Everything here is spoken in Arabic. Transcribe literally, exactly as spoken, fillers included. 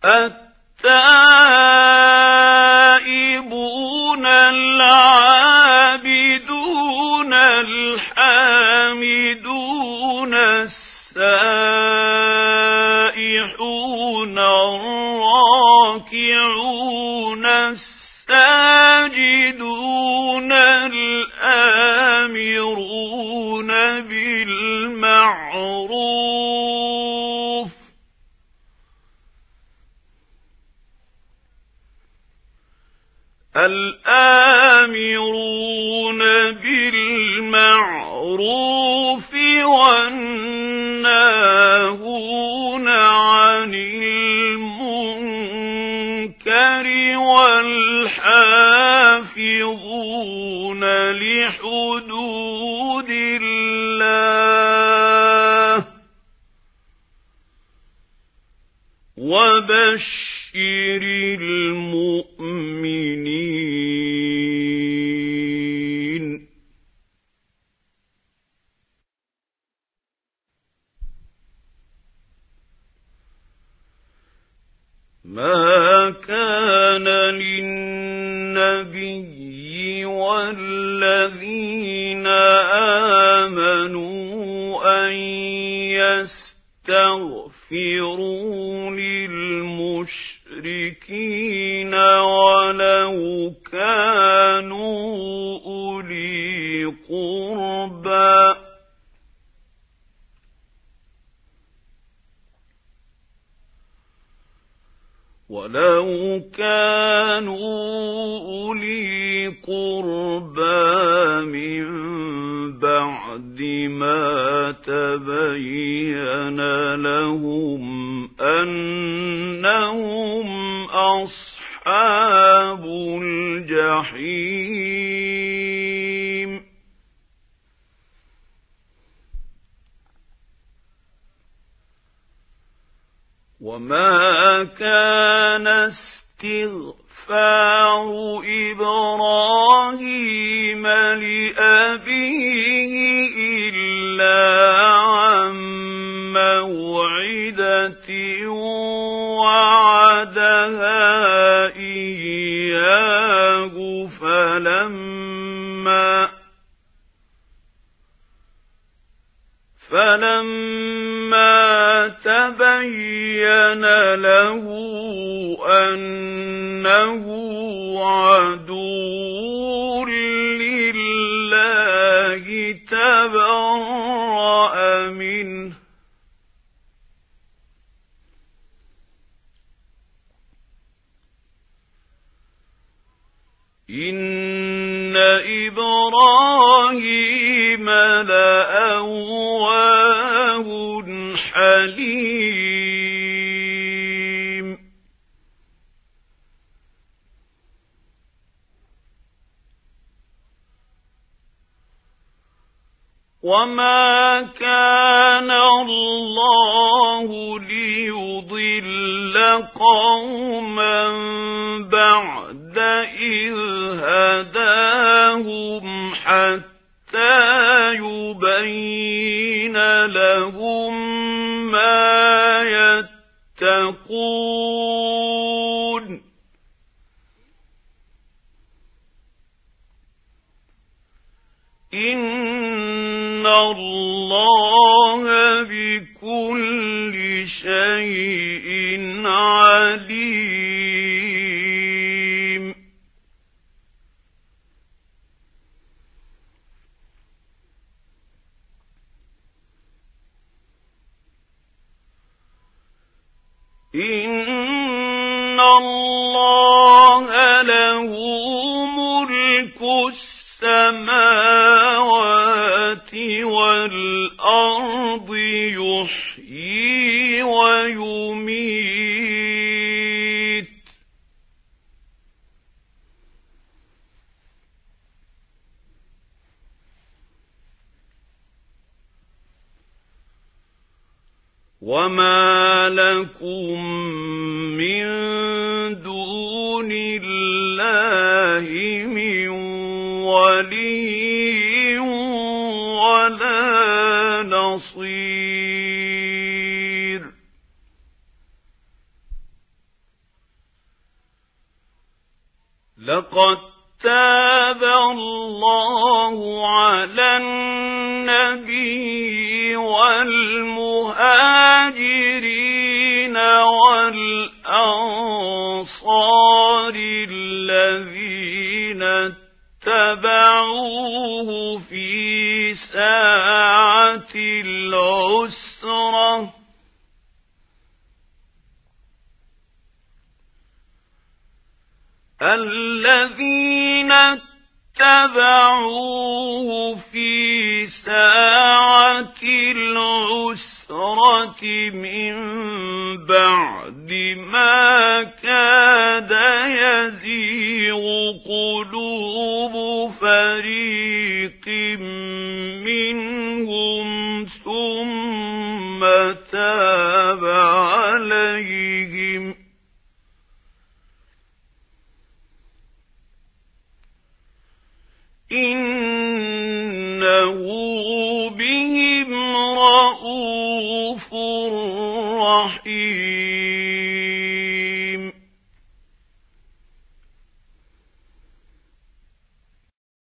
التائبون العابدون الحامدون السائحون الراكعون الساجدون الآمرون بالمعروف الآمرون بالمعروف والناهون عن المنكر والحافظون لحدود الله وبشر المؤمنين. ما كان للنبي والذين آمنوا أن يستغفروا للمشركين ولو كانوا أولي قربى ولو كانوا أولي قربى من بعد ما تبين لهم أنهم أصحاب الجحيم. وما كان استغفار إبراهيم لأبيه إلا عن موعدة وعدها إياه فلما فلما تبين له أنه عدو لله تبرأ منه إن إبراهيم لأواه حليم. وما كان الله ليضل قوما بعد إذ هداهم حتى يبين لهم ما يتقون إن الله بكل شيء عليم. إن الله له ملك السماوات والأرض يحيي ويميت وما لكم من دون الله من ولي ولا نصير. نصير. لقد تاب الله على النبي والمهاجرين والأنصار الذين اتبعوه في ساعة العسرة الذين اتبعوه في ساعة العسرة من بعد ما كاد يزيغ قلوب فريق منهم ثم تاب عليهم إنه بهم رءوف رحيم.